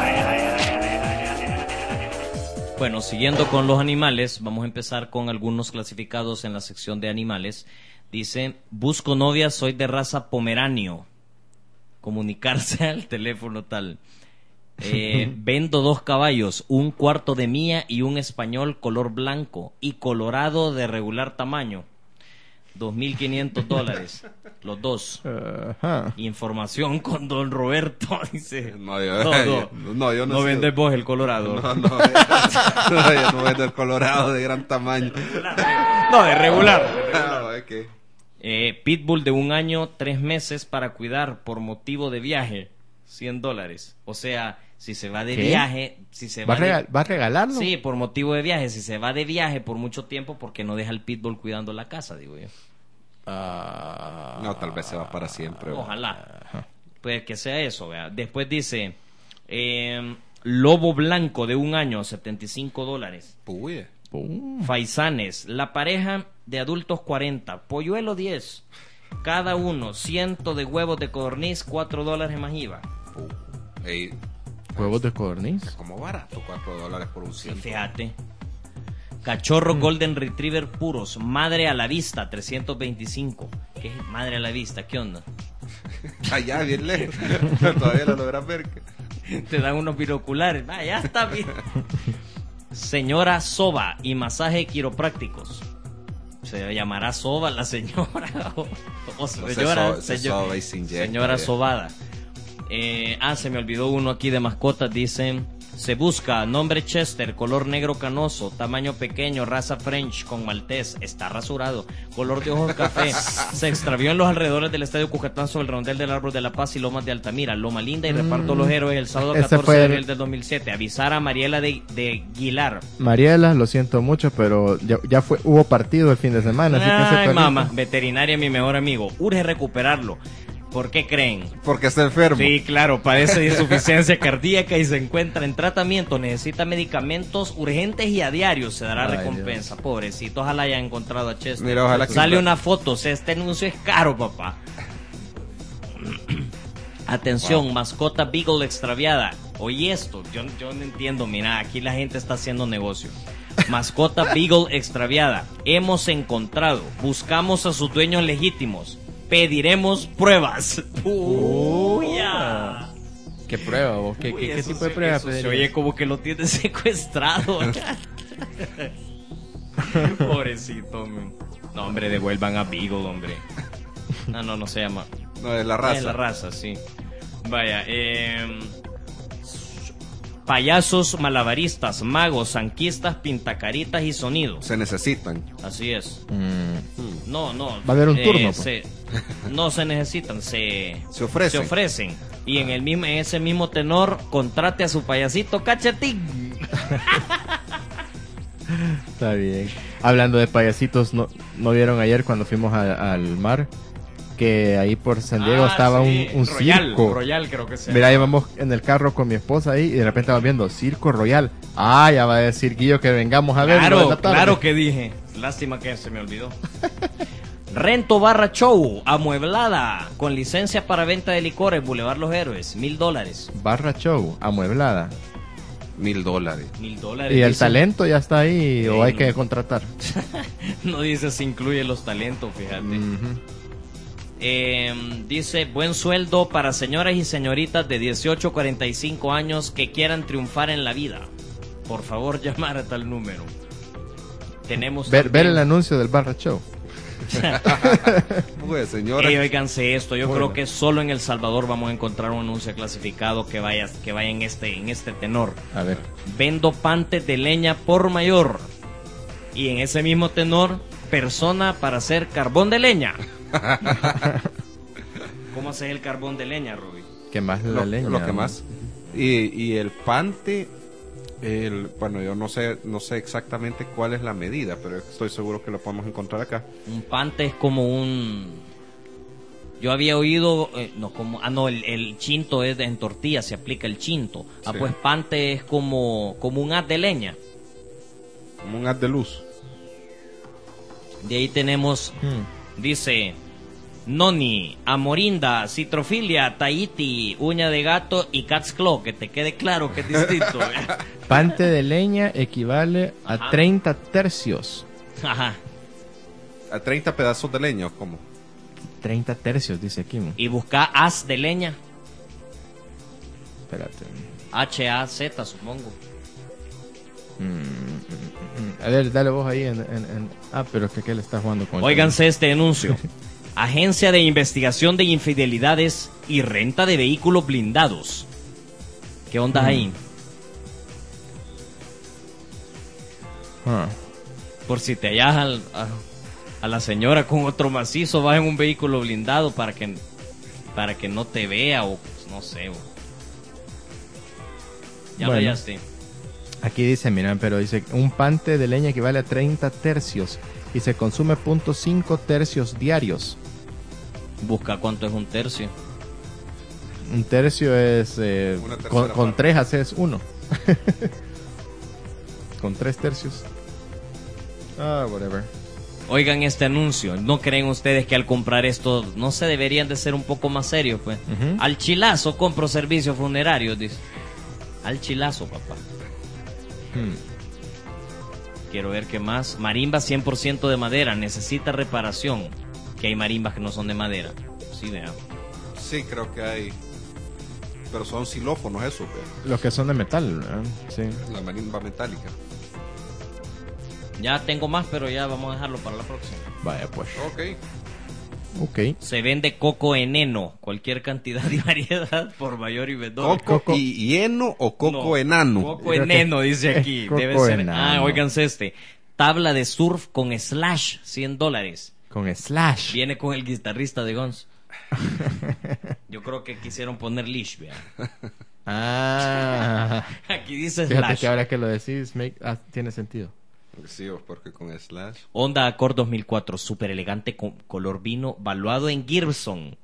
Bueno, siguiendo con los animales, vamos a empezar con algunos clasificados en la sección de animales. Dice, busco novia, soy de raza pomeranio. Comunicarse al teléfono tal. Eh, vendo dos caballos, un cuarto de mía y un español color blanco y colorado de regular tamaño. dos mil quinientos dólares, los dos. Ajá. Información con don Roberto, dice. No, yo no, no, no, no, yo no no sé. vendes vos el colorado. No, no, no, yo no vendo el colorado de gran tamaño. No, de regular. Ah, ok. Eh, Pitbull de un año, tres meses para cuidar por motivo de viaje, cien dólares. O sea, si se va de ¿Qué? viaje, si se ¿Va va a, regal- de... ¿Va a regalarlo? Sí, por motivo de viaje, si se va de viaje por mucho tiempo, porque no deja el Pitbull cuidando la casa, digo yo. Ah. No, tal vez se va para siempre. ¿va? Ojalá. Pues que sea eso, vea. Después dice, eh, lobo blanco de un año, setenta y cinco dólares. Puye. Pum. Faisanes, la pareja de adultos cuarenta, polluelo diez, cada uno ciento de huevos de codorniz, cuatro dólares más I V A. Ey, Huevos de codorniz. como barato, cuatro dólares por un Sí, ciento. fíjate. Cachorro Golden Retriever puros, madre a la vista, trescientos veinticinco. ¿Qué es madre a la vista? ¿Qué onda? Allá, bien lejos. Todavía la logras ver. Te dan unos binoculares. Ah, ya está bien. Señora Soba y masaje quiroprácticos. Se llamará Soba la señora. O, o señora, No, se so- se señor- soba y se inyecta, señora ya. Sobada. Eh, ah, se me olvidó uno aquí de mascotas. Dicen, se busca nombre Chester, color negro canoso, tamaño pequeño, raza French con maltés, está rasurado, color de ojos café. Se extravió en los alrededores del estadio Cujatán sobre el rondel del Árbol de la Paz y Lomas de Altamira, Loma Linda y reparto los héroes el sábado Ese catorce fue de el- abril del dos mil siete. Avisar a Mariela de, de Aguilar. Mariela, lo siento mucho, pero ya, ya fue, hubo partido el fin de semana, así que ese Ay, perrito- mamá, veterinaria, mi mejor amigo. Urge recuperarlo. ¿Por qué creen? Porque está enfermo. Sí, claro, padece de insuficiencia cardíaca y se encuentra en tratamiento. Necesita medicamentos urgentes y a diario se dará Ay, recompensa. Pobrecito, ojalá haya encontrado a Chester. Mira, ojalá que- Sale una foto, o sea, este anuncio es caro, papá. Atención, mascota Beagle extraviada. Oye esto, yo, yo no entiendo, mira, aquí la gente está haciendo negocio. Mascota Beagle extraviada. Hemos encontrado, buscamos a sus dueños legítimos. Pediremos pruebas. ¡Puya! ¿Qué prueba vos? ¿Qué, Uy, qué, qué eso tipo se- de prueba eso se pedirías? oye como que lo tiene secuestrado. Pobrecito, man. No, hombre, devuelvan a Beagle, hombre. No, no, no se llama. No, es la raza. Es la raza, sí. Vaya, eh... payasos malabaristas, magos, sanquistas, pintacaritas y sonidos. Se necesitan. Así es. Mm, No, no. Va a haber un turno, pues. se- no se necesitan, se, Se ofrecen. se ofrecen. Y en el mismo, en ese mismo tenor, contrate a su payasito cachetín. está bien. Hablando de payasitos, ¿no, no vieron ayer cuando fuimos a- al mar? Que ahí por San Diego Ah, estaba sí, un, un Royal, circo. Royal creo que se Mira, llama. íbamos en el carro con mi esposa ahí y de repente vamos viendo Circo Royal. Ah, ya va a decir Guillo que vengamos a verlo en Claro, la tarde. claro que dije. Lástima que se me olvidó. Rento barra show, amueblada, con licencia para venta de licores, Boulevard Los Héroes, mil dólares. Barra show, amueblada. Mil dólares. Mil dólares. ¿Y el dice. talento ya está ahí o hay no. que contratar? No dice si incluye los talentos, fíjate. Ujú. Eh, dice, buen sueldo para señoras y señoritas de dieciocho a cuarenta y cinco años que quieran triunfar en la vida. Por favor, llamar a tal número. Tenemos Ver, también... ver el anuncio del Barra Show. Pues, señora. Ey, óiganse esto, yo Bueno. creo que solo en El Salvador vamos a encontrar un anuncio clasificado que vaya, que vaya en este, en este tenor. A ver. Vendo pantes de leña por mayor. Y en ese mismo tenor, persona para hacer carbón de leña. ¿Cómo haces el carbón de leña, Ruby? ¿Qué más la Lo, leña? lo que más. Y, y el pante, el, bueno, yo no sé, no sé exactamente cuál es la medida, pero estoy seguro que lo podemos encontrar acá. Un pante es como un... Yo había oído, eh, no, como, ah, no, el, el chinto es de, en tortilla, se aplica el chinto. Ah, Sí. pues pante es como, como un haz de leña. Como un haz de luz. De ahí tenemos, Hmm. dice, noni, amorinda, citrofilia, tahiti, uña de gato y cat's claw, que te quede claro que es distinto. Pante de leña equivale a Ajá. treinta tercios. Ajá. A treinta pedazos de leña, ¿o cómo? treinta tercios, dice aquí. mo. Y busca haz de leña, Espérate. H A Z, supongo. Mm, mm, mm. A ver, dale vos ahí en... en- en- Ah, pero es que aquel está jugando con... el- Óiganse este anuncio. Agencia de Investigación de Infidelidades y Renta de Vehículos Blindados. ¿Qué onda ahí? Ah. Por si te hallas al- a, a la señora con otro macizo, vas en un vehículo blindado para que para que no te vea o pues, no sé. o- Ya lo Bueno. hallaste. Aquí dice, mira, pero dice, un pante de leña equivale a treinta tercios y se consume punto cinco tercios diarios. Busca cuánto es un tercio. Un tercio es... eh, Una tercera con, con parte. tres haces uno. Con tres tercios. Ah, whatever. Oigan este anuncio. ¿No creen ustedes que al comprar esto no se deberían de ser un poco más serios, pues? Ujú. Al chilazo compro servicios funerarios, dice. Al chilazo, papá. Hmm. Quiero ver qué más. Marimba cien por ciento de madera. Necesita reparación. Que hay marimbas que no son de madera. Sí, vean. Sí, creo que hay. Pero son xilófonos, eso, pues. Los que son de metal, ¿verdad? Sí. La marimba metálica. Ya tengo más, pero ya vamos a dejarlo para la próxima. Vaya pues. Ok. Ok. Se vende coco eneno. Cualquier cantidad y variedad por mayor y menor. ¿Coco, Coco- y hieno o coco No, enano? Coco Creo que- eneno, dice aquí. Coco Debe ser. enano. Ah, óiganse este. Tabla de surf con slash, cien dólares. Con slash. Viene con el guitarrista de Guns. Yo creo que quisieron poner leash, vean. Ah. Aquí dice Fíjate slash. que ahora que lo decís, make- ah, tiene sentido. Sí, porque con slash. Honda Accord dos mil cuatro, súper elegante con color vino, valuado en Gibson.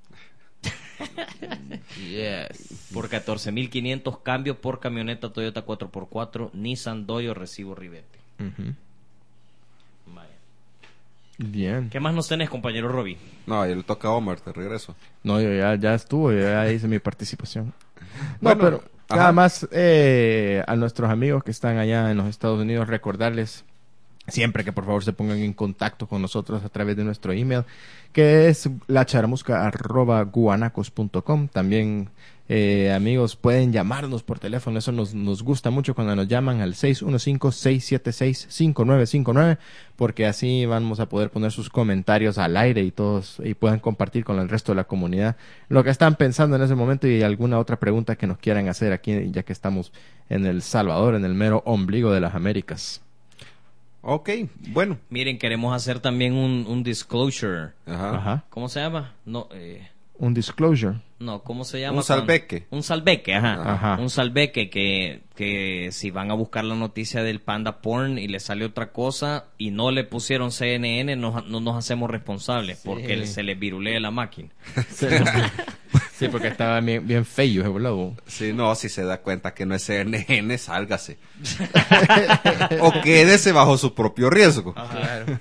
Yes. Por catorce mil quinientos, cambio por camioneta Toyota cuatro por cuatro, Nissan Doyo, recibo ribete. Ujú. Vaya. Bien. ¿Qué más nos tenés, compañero Robbie? No, y le toca a Omar, te regreso. No, yo ya, ya estuvo, yo ya hice mi participación. No, Bueno, pero ajá. nada más eh, a nuestros amigos que están allá en los Estados Unidos recordarles siempre que por favor se pongan en contacto con nosotros a través de nuestro email, que es la charamusca arroba guanacos punto com. También eh, amigos pueden llamarnos por teléfono, eso nos, nos gusta mucho cuando nos llaman al seis uno cinco, seis siete seis, cinco nueve cinco nueve, porque así vamos a poder poner sus comentarios al aire y todos y puedan compartir con el resto de la comunidad lo que están pensando en ese momento y alguna otra pregunta que nos quieran hacer aquí, ya que estamos en El Salvador, en el mero ombligo de las Américas. Ok, bueno. Miren, queremos hacer también un, un disclosure. Ajá. Ajá. ¿Cómo se llama? No, eh, Un disclosure. no, ¿cómo se llama? Un salveque. Cuando- Un salveque, ajá. Ajá. Un salveque que, que si van a buscar la noticia del Panda Porn y le sale otra cosa y no le pusieron C N N, no, no nos hacemos responsables porque se les virulee la máquina. Sí, porque estaba bien, bien feo ese volado. Sí, no, si se da cuenta que no es C N N, sálgase. O quédese bajo su propio riesgo. Claro.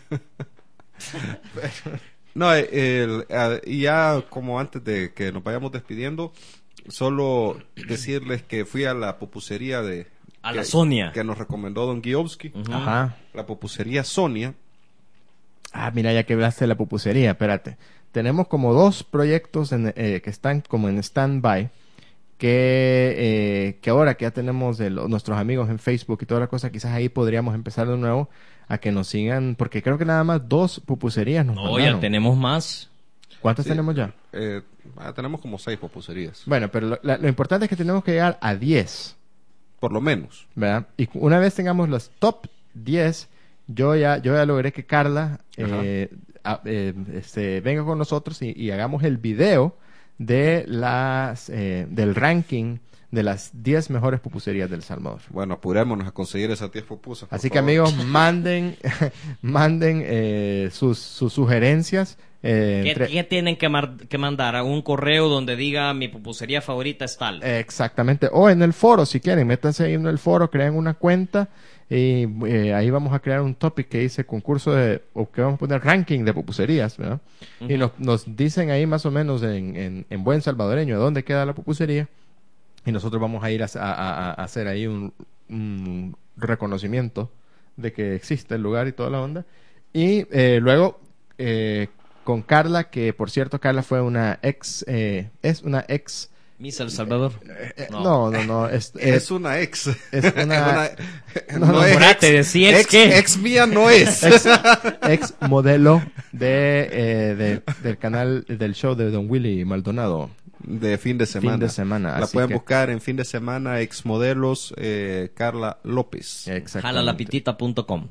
No, el, el- eh, y ya como antes de que nos vayamos despidiendo, solo decirles que fui a la pupusería de... A que, la Sonia. Que nos recomendó Don Giovsky. Ajá. La pupusería Sonia. Ah, mira, ya que hablaste de la pupusería, espérate. Tenemos como dos proyectos en, eh, que están como en stand-by, que, eh, que ahora que ya tenemos de lo- nuestros amigos en Facebook y toda la cosa, quizás ahí podríamos empezar de nuevo a que nos sigan, porque creo que nada más dos pupuserías nos No, mandaron. ya tenemos más. ¿Cuántas Sí. tenemos ya? Eh, ah, tenemos como seis pupuserías. Bueno, pero lo, la- lo importante es que tenemos que llegar a diez, Por lo menos. ¿verdad? Y cu- una vez tengamos los top diez, yo ya, yo ya logré que Carla eh, a- eh, este, venga con nosotros y, y hagamos el video de las eh, del ranking de las diez mejores pupuserías del Salvador. Bueno, apurémonos a conseguir esas diez pupusas. por Así que favor. amigos, manden manden eh, sus, sus sugerencias. eh, ¿Qué, entre- qué tienen que, mar- que mandar? ¿A un correo donde diga mi pupusería favorita es tal? Exactamente. O en el foro, si quieren, métanse ahí en el foro, crean una cuenta y eh, ahí vamos a crear un topic que dice concurso de, o que vamos a poner ranking de pupuserías, ¿verdad? Y nos, nos dicen ahí más o menos en, en, en buen salvadoreño dónde queda la pupusería y nosotros vamos a ir a, a- a- a hacer ahí un, un reconocimiento de que existe el lugar y toda la onda. Y eh, luego eh, con Carla, que por cierto Carla fue una ex, eh, es una ex... Miss El Salvador. Eh, No, no, no. Es, Es es, una ex. es una no, no, es apurate, ex, decí ex, ex, ¿qué? ex mía no es. ex, ex modelo de, eh, de- del canal del show de Don Willy Maldonado. De fin de semana. Fin de semana, La así pueden que- buscar en fin de semana, ex modelos, eh, Carla López. Exactamente. jalalapitita punto com.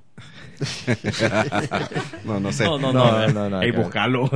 No, no sé. No, no, No, no. no, no, Ey, acá. buscalo.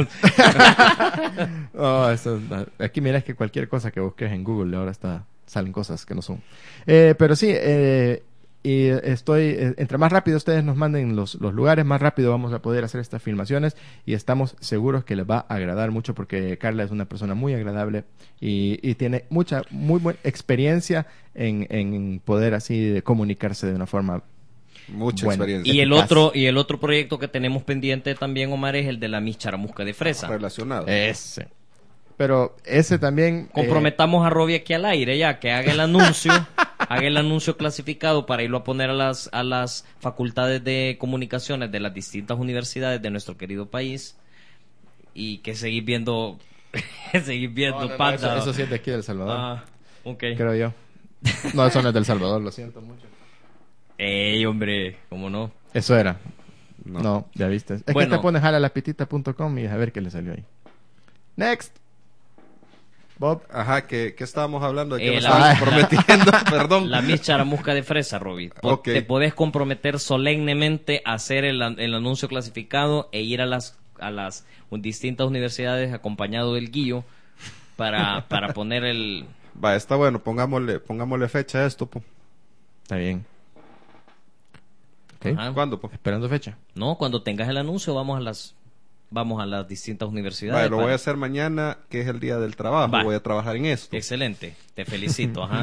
Oh, eso, aquí mira que cualquier cosa que busques en Google ahora está salen cosas que no son. Eh, pero sí, eh, y estoy, eh, entre más rápido ustedes nos manden los, los lugares, más rápido vamos a poder hacer estas filmaciones y estamos seguros que les va a agradar mucho porque Carla es una persona muy agradable y, y tiene mucha, muy buena experiencia en, en poder así de comunicarse de una forma. Mucha Bueno, experiencia. Y el Eficaz. otro y el otro proyecto que tenemos pendiente también, Omar, es el de la Miss Charamusca de Fresa. Relacionado. Ese. Pero ese también... eh, Comprometamos a Robbie aquí al aire ya, que haga el anuncio, haga el anuncio clasificado para irlo a poner a las, a las facultades de comunicaciones de las distintas universidades de nuestro querido país y que seguir viendo, seguir viendo no, no, no, Panda. eso, eso sí es de aquí del Salvador. Ah, ok. Creo yo. No, eso no es del Salvador, lo siento mucho. Ey, hombre, ¿cómo no? Eso era. No. No, ya viste. Es Bueno. que te pones jalalapitita punto com y a ver qué le salió ahí. Next. Bob. Ajá, que, que estábamos hablando de que Eh, me la- estabas comprometiendo, perdón. La Miss Charamusca de Fresa, Robbie. Po- Ok. Te podés comprometer solemnemente a hacer el, an- el anuncio clasificado e ir a las a las distintas universidades acompañado del guío para, para poner el... Va, está bueno, pongámosle, pongámosle fecha a esto. po. Está bien. Ok. Ajá. ¿Cuándo? po? Esperando fecha. No, cuando tengas el anuncio vamos a las vamos a las distintas universidades. Vale, lo voy para- a hacer mañana, que es el día del trabajo. Va. Voy a trabajar en esto. Excelente, te felicito, ajá.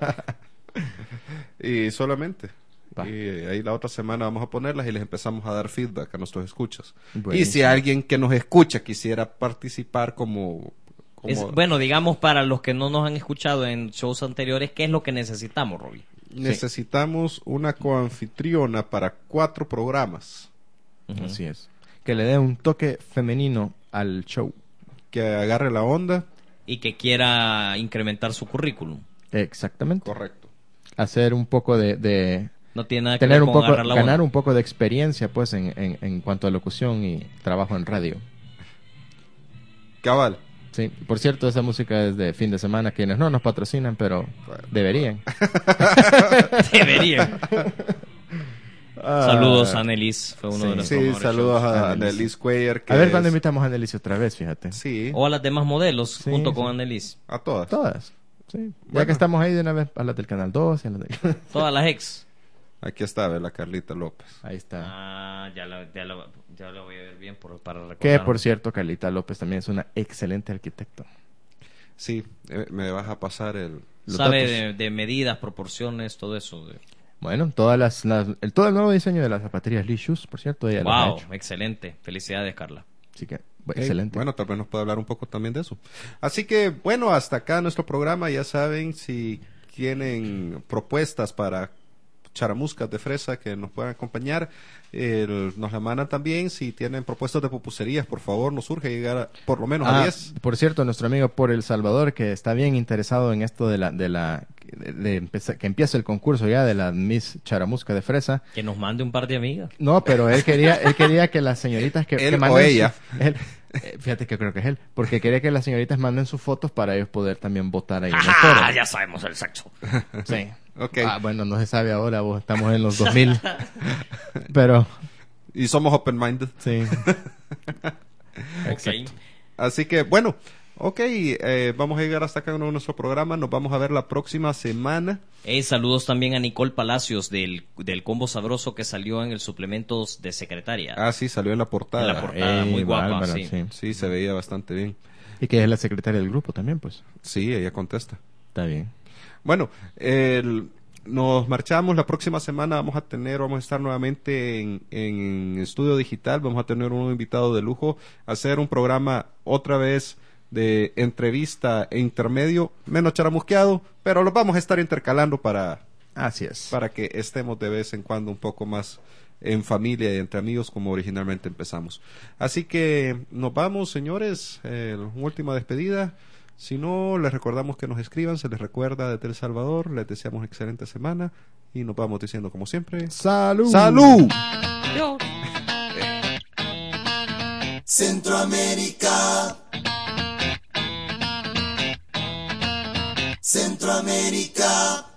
Y solamente. Va. Y eh, ahí la otra semana vamos a ponerlas y les empezamos a dar feedback a nuestros escuchas. Y Buenísimo. si alguien que nos escucha quisiera participar como... como Es- bueno, digamos para los que no nos han escuchado en shows anteriores, ¿qué es lo que necesitamos, Robbie? necesitamos una coanfitriona para cuatro programas Así es. Que le dé un toque femenino al show. que agarre la onda. Y que quiera incrementar su currículum. Exactamente. Correcto. Hacer un poco de... de No tiene nada que tener ver un con poco, agarrar la ganar onda. un poco de experiencia pues en, en, en cuanto a locución y trabajo en radio. Cabal. Sí, por cierto, esa música es de fin de semana, quienes no nos patrocinan, pero deberían. Deberían. Ah. Saludos a Annelies, fue uno Sí. de nuestros Sí, mejores saludos shows. a Annelies. Annelies Cuellar. que A ver es- cuándo invitamos a Annelies otra vez, fíjate. Sí, O a las demás modelos, Sí, junto sí. con Annelies. a todas. Todas. Sí. Ya Bueno. que estamos ahí de una vez, a las del Canal dos y a las de... Todas las ex. Aquí está, ve la Carlita López. Ahí está. Ah, ya la, ya la, ya la voy a ver bien por, para recordar. Que, por cierto, Carlita López también es una excelente arquitecto. Sí, eh, me vas a pasar el... Los Sabe datos. de, de medidas, proporciones, todo eso. de- Bueno, todas las, las- el, todo el nuevo diseño de las zapatillas Lee Shoes, por cierto, ella las ha Wow, hecho. excelente. Felicidades, Carla. Así que, Ok, excelente. Bueno, tal vez nos pueda hablar un poco también de eso. Así que, bueno, hasta acá nuestro programa. Ya saben, si tienen propuestas para charamuscas de fresa que nos puedan acompañar. El, nos la mandan también. Si tienen propuestas de pupuserías, por favor, nos urge llegar a, por lo menos Ah, a diez. por cierto, nuestro amigo por El Salvador, que está bien interesado en esto de la, de la, de, de empezar- que empiece el concurso ya de la Miss Charamusca de fresa. Que nos mande un par de amigas. No, pero él quería, él quería que las señoritas que, Él que o manden su- ella. él- eh, fíjate que creo que es él, porque quería que las señoritas manden sus fotos para ellos poder también votar ahí en el foro. ¡Ah! Ya sabemos el sexo. Sí. Ok. Ah, bueno, no se sabe ahora, vos estamos en los dos mil. Pero, Y somos open-minded. sí. Ok. Así que, bueno, ok, eh, vamos a llegar hasta acá con nuestro programa. Nos vamos a ver la próxima semana. Eh, saludos también a Nicole Palacios del, del Combo Sabroso que salió en el suplementos de secretaria. Ah, sí, salió en la portada. En la portada, Ey, muy guapa, bárbara, sí. sí. Sí, se veía bastante bien. Y que es la secretaria del grupo también, pues. Sí, ella contesta. Está bien. Bueno, el- nos marchamos. La próxima semana vamos a tener, vamos a estar nuevamente en, en estudio digital. Vamos a tener un invitado de lujo, a hacer un programa otra vez de entrevista e intermedio, menos charamusqueado, pero los vamos a estar intercalando para, Así es. para que estemos de vez en cuando un poco más en familia y entre amigos como originalmente empezamos. Así que nos vamos, señores. Eh, última despedida. Si no, les recordamos que nos escriban, se les recuerda desde El Salvador, les deseamos excelente semana y nos vamos diciendo como siempre. ¡Salud! ¡Salud! Centroamérica. Centroamérica.